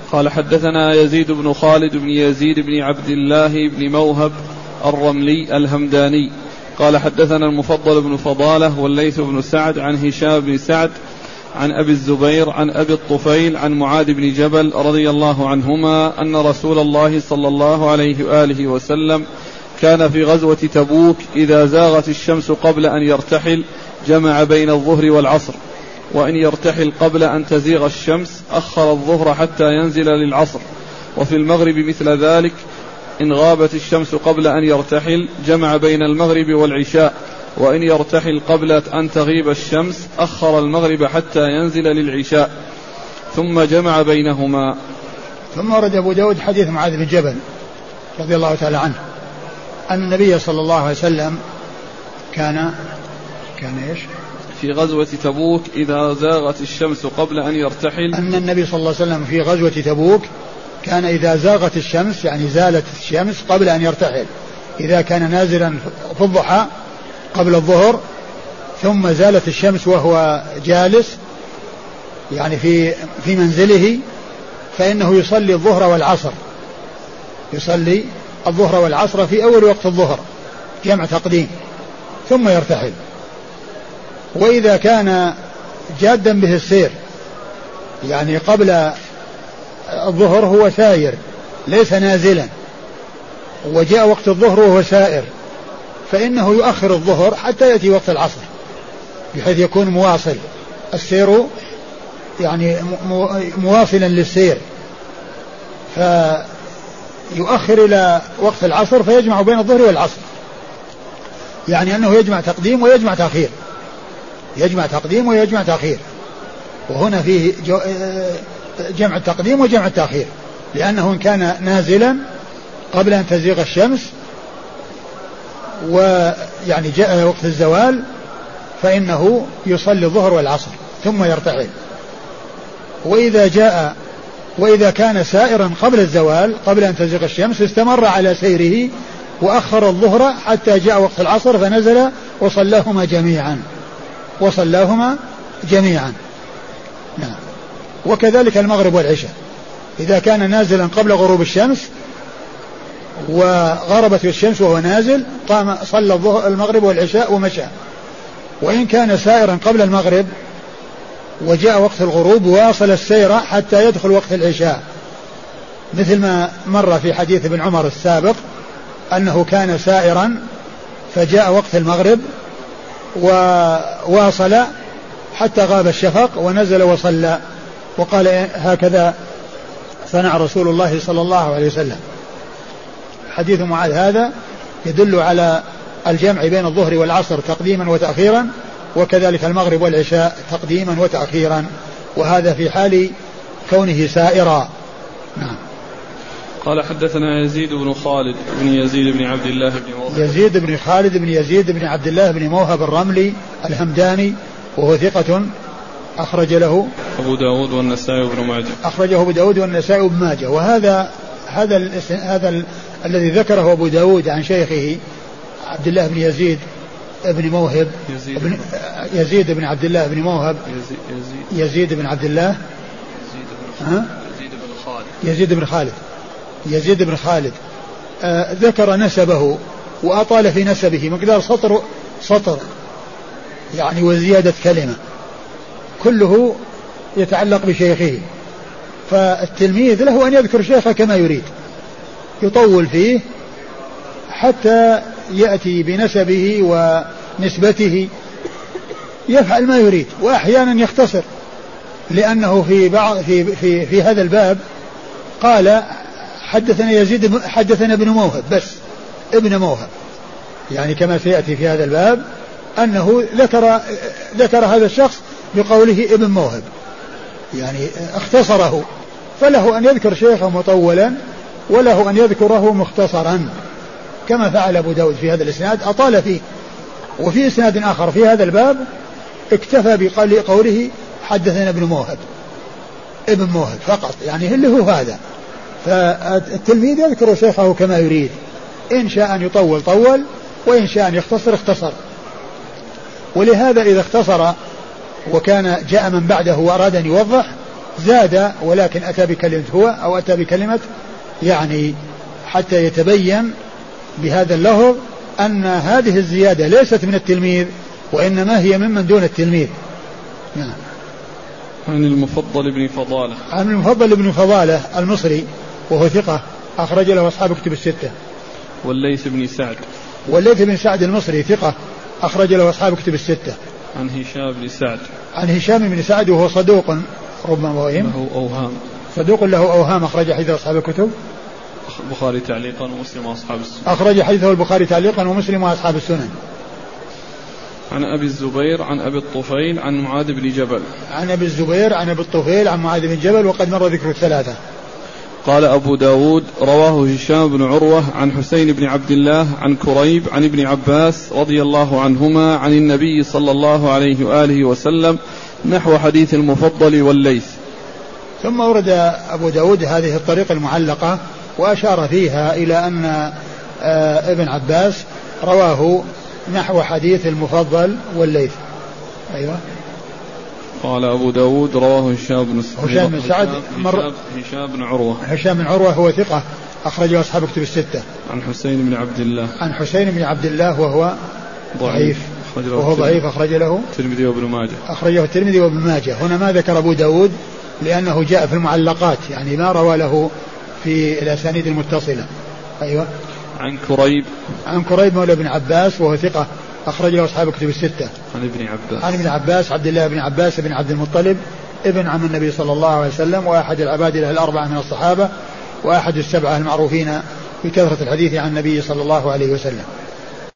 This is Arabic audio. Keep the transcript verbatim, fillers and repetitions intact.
قال حدثنا يزيد بن خالد بن يزيد بن عبد الله بن موهب الرملي الهمداني قال حدثنا المفضل بن فضالة والليث بن سعد عن هشام بن سعد عن أبي الزبير عن أبي الطفيل عن معاذ بن جبل رضي الله عنهما أن رسول الله صلى الله عليه وآله وسلم كان في غزوة تبوك إذا زاغت الشمس قبل أن يرتحل جمع بين الظهر والعصر، وإن يرتحل قبل أن تزيغ الشمس أخر الظهر حتى ينزل للعصر، وفي المغرب مثل ذلك، إن غابت الشمس قبل أن يرتحل جمع بين المغرب والعشاء، وإن يرتحل قبل أن تغيب الشمس أخر المغرب حتى ينزل للعشاء، ثم جمع بينهما. ثم ورد أبو داود حديث معاذ بن جبل رضي الله تعالى عنه أن النبي صلى الله عليه وسلم كان كان إيش في غزوة تبوك إذا زاغت الشمس قبل أن يرتحل، أن النبي صلى الله عليه وسلم في غزوة تبوك كان إذا زاغت الشمس يعني زالت الشمس قبل أن يرتحل، إذا كان نازلا في الضحى قبل الظهر ثم زالت الشمس وهو جالس يعني في في منزله، فإنه يصلي الظهر والعصر، يصلي الظهر والعصر في أول وقت الظهر جمع تقديم ثم يرتحل. وإذا كان جادا به السير يعني قبل الظهر هو سائر ليس نازلا وجاء وقت الظهر وهو سائر، فإنه يؤخر الظهر حتى يأتي وقت العصر بحيث يكون مواصل السير يعني مواصلا للسير، فيؤخر إلى وقت العصر فيجمع بين الظهر والعصر، يعني أنه يجمع تقديم ويجمع تأخير، يجمع تقديم ويجمع تأخير، وهنا فيه جمع التقديم وجمع التأخير، لأنه إن كان نازلا قبل أن تزيغ الشمس ويعني جاء وقت الزوال فإنه يصلي الظهر والعصر ثم يرتحل. وإذا جاء وإذا كان سائرا قبل الزوال قبل أن تزيغ الشمس استمر على سيره وأخر الظهر حتى جاء وقت العصر فنزل وصلاهما جميعا وصلاهما جميعا نعم. وكذلك المغرب والعشاء، إذا كان نازلا قبل غروب الشمس وغربت الشمس وهو نازل قام صلى المغرب والعشاء ومشى، وإن كان سائرا قبل المغرب وجاء وقت الغروب واصل السير حتى يدخل وقت العشاء، مثل ما مر في حديث ابن عمر السابق أنه كان سائرا فجاء وقت المغرب وواصل حتى غاب الشفق ونزل وصلى، وقال هكذا صنع رسول الله صلى الله عليه وسلم. حديث معاذ هذا يدل على الجمع بين الظهر والعصر تقديما وتأخيرا، وكذلك المغرب والعشاء تقديما وتأخيرا، وهذا في حال كونه سائرا. نعم. قال حدثنا يزيد بن خالد بن يزيد بن عبد الله بن موهب يزيد بن خالد بن يزيد بن عبد الله بن موهب الرملي الهمداني وهو ثقة أخرج له أبو داود والنسائي وابن ماجه أخرجه أبو داود والنسائي وابن ماجه. وهذا هذا ال هذا ال الذي ذكره أبو داود عن شيخه عبد الله بن يزيد بن موهب يزيد بن يزيد بن عبد الله بن موهب يزيد, يزيد بن عبد الله يزيد بن خالد يزيد بن خالد يزيد بن خالد آه ذكر نسبه وأطال في نسبه مقدار سطر سطر يعني وزيادة كلمة، كله يتعلق بشيخه، فالتلميذ له أن يذكر شيخه كما يريد، يطول فيه حتى يأتي بنسبه ونسبته، يفعل ما يريد، وأحيانا يختصر، لأنه في بعض في في في هذا الباب قال حدثنا يزيد حدثنا ابن موهب بس ابن موهب، يعني كما سيأتي في هذا الباب أنه ذكر ذكر هذا الشخص بقوله ابن موهب، يعني اختصره، فله أن يذكر شيخه مطولا وله أن يذكره مختصرا كما فعل أبو داود في هذا الإسناد أطال فيه. وفي إسناد آخر في هذا الباب اكتفى بقوله حدثنا ابن موهب ابن موهب فقط، يعني اللي هو هذا. فالتلميذ يذكر شيخه كما يريد، إن شاء أن يطول طول وإن شاء أن يختصر اختصر. ولهذا إذا اختصر وكان جاء من بعده وأراد أن يوضح زاد ولكن أتى بكلمة هو أو أتى بكلمة يعني حتى يتبين بهذا اللفظ أن هذه الزيادة ليست من التلميذ وإنما هي ممن دون التلميذ. نعم. عن المفضل بن فضالة عن المفضل بن فضالة المصري وهو ثقة أخرج له أصحاب كتب الستة. والليث بن سعد والليث بن سعد المصري ثقة أخرج له أصحاب كتب الستة. عن هشام بن سعد عن هشام بن سعد وهو صدوق ربما وهم له أوهام صدوق له أوهام أخرج حديث أصحاب الكتب البخاري تعليقا ومسلم وأصحاب السنن. أخرج حديثه البخاري تعليقا ومسلم وأصحاب السنن. عن أبي الزبير عن أبي الطفيل عن معاذ بن جبل عن أبي الزبير عن أبي الطفيل عن معاذ بن جبل وقد مر ذكر الثلاثة. قال أبو داود رواه هشام بن عروة عن حسين بن عبد الله عن كريب عن ابن عباس رضي الله عنهما عن النبي صلى الله عليه وآله وسلم نحو حديث المفضل والليث. ثم ورد أبو داود هذه الطريقة المعلقة وأشار فيها إلى أن ابن عباس رواه نحو حديث المفضل والليث. أيوة. قال أبو داود رواه هشام بن هشام بن سعد مر هشام بن عروة هشام بن عروة هو ثقة أخرجه أصحاب كتب الستة. عن حسين بن عبد الله عن حسين بن عبد الله وهو ضعيف وهو ضعيف أخرج له الترمذي وابن ماجه أخرجه الترمذي وابن ماجه. هنا ما ذكر أبو داود لأنه جاء في المعلقات يعني ما روى له في الأسانيد المتصلة. أيوة. عن كريب عن كريب مولى بن عباس وهو ثقة أخرج له أصحاب كتب الستة. عن ابن عباس عن ابن عباس عبد الله بن عباس بن عبد المطلب ابن عم النبي صلى الله عليه وسلم وأحد العبادلة الأربعة من الصحابة وأحد السبعة المعروفين بكثرة الحديث عن النبي صلى الله عليه وسلم.